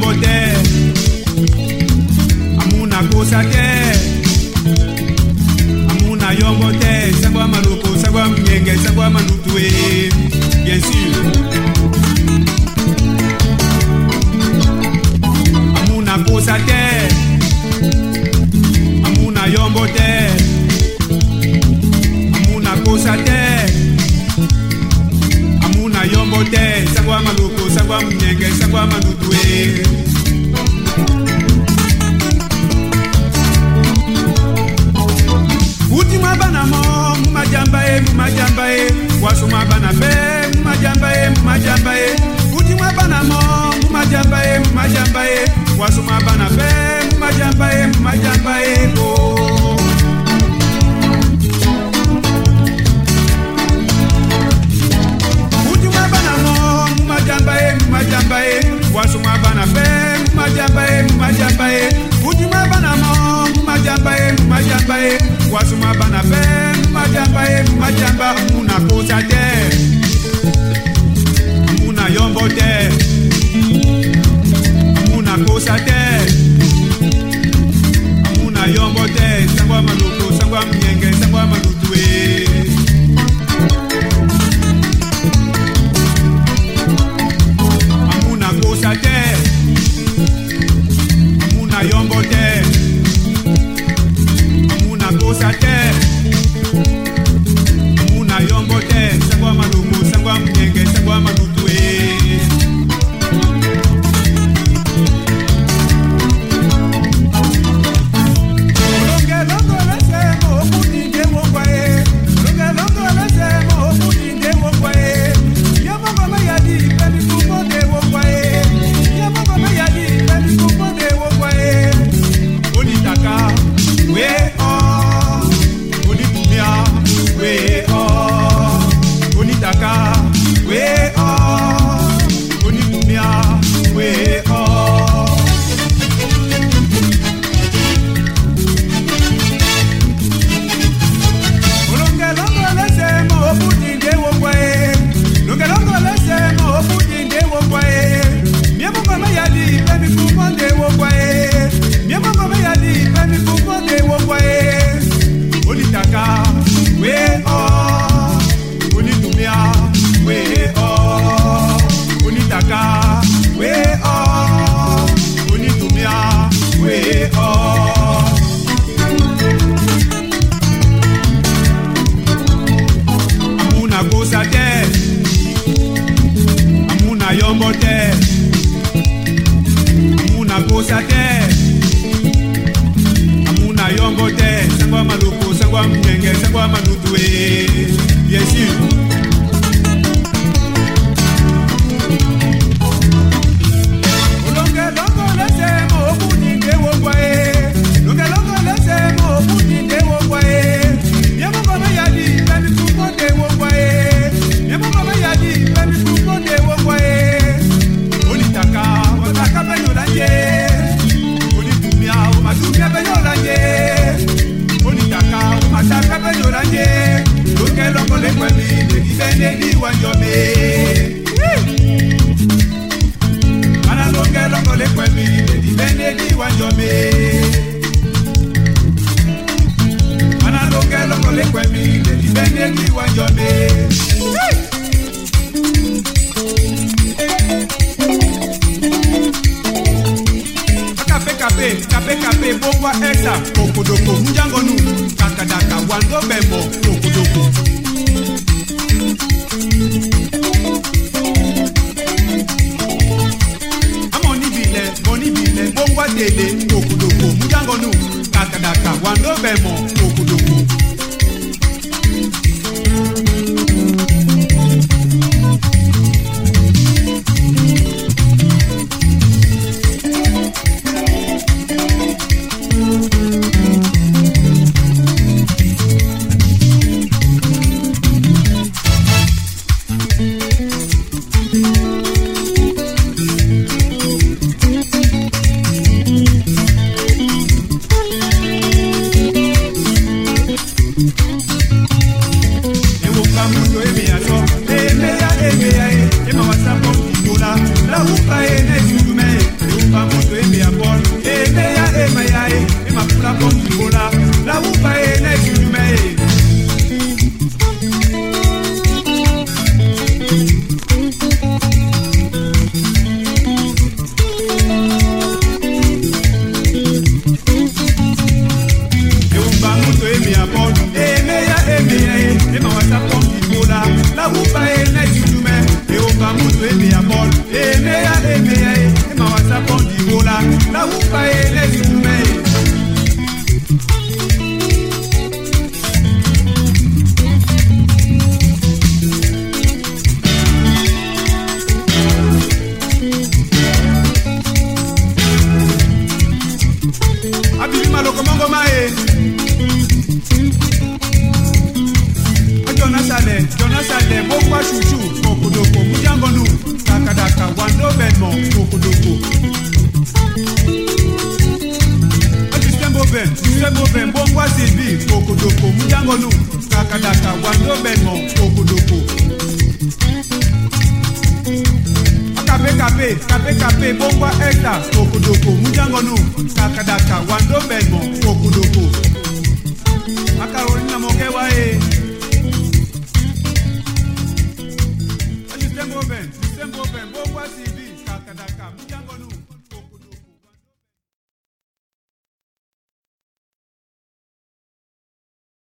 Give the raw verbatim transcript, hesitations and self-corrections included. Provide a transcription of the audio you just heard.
yombo te amuna kosa te amuna yombo te sangwa maluko sangwa mnyenge sangwa manutue bien sûr amuna kosa te amuna yombo te amuna kosa te amuna yombo te sangwa maluko sangwa mnyenge sangwa manutue Utima bana mo majamba e majamba e wasuma bana be majamba e majamba e Utima bana mo majamba e majamba e wasuma bana be majamba e majamba e oh Utima bana mo majamba e majamba e wasuma bana be majamba e majamba e Utima bana mo majamba e majamba e wasuma bana be majamba e majamba muna kosa te muna yombo te muna kosa te muna yombo te sangwa maluko sangwa mnyenge sangwa malutue amuna kosa te amuna yombo te amuna kosa te amuna yombo te sangwa maluko sangwa mnyenge sangwa malutue Paul, Emea, Emea, Emma was upon the Bola, La Upa, let's do me. Abima lokomongo mae. Jonas Ale, Jonas Ale, Bokwa Chuchu, Kokodoko, Mujangonu, Kakadaka, Wando Bedmo, Kokodoko. System Boben, System Boben, Bokwa Silvi, Kokodoko, Mujangonu, Kakadaka, Wando Bedmo, Kokodoko. Kape kape, kape kape, Bokwa Ekta, Kokodoko, Mujangonu, Kakadaka, Wando Bedmo, Kokodoko. Makarolina Mokewa e.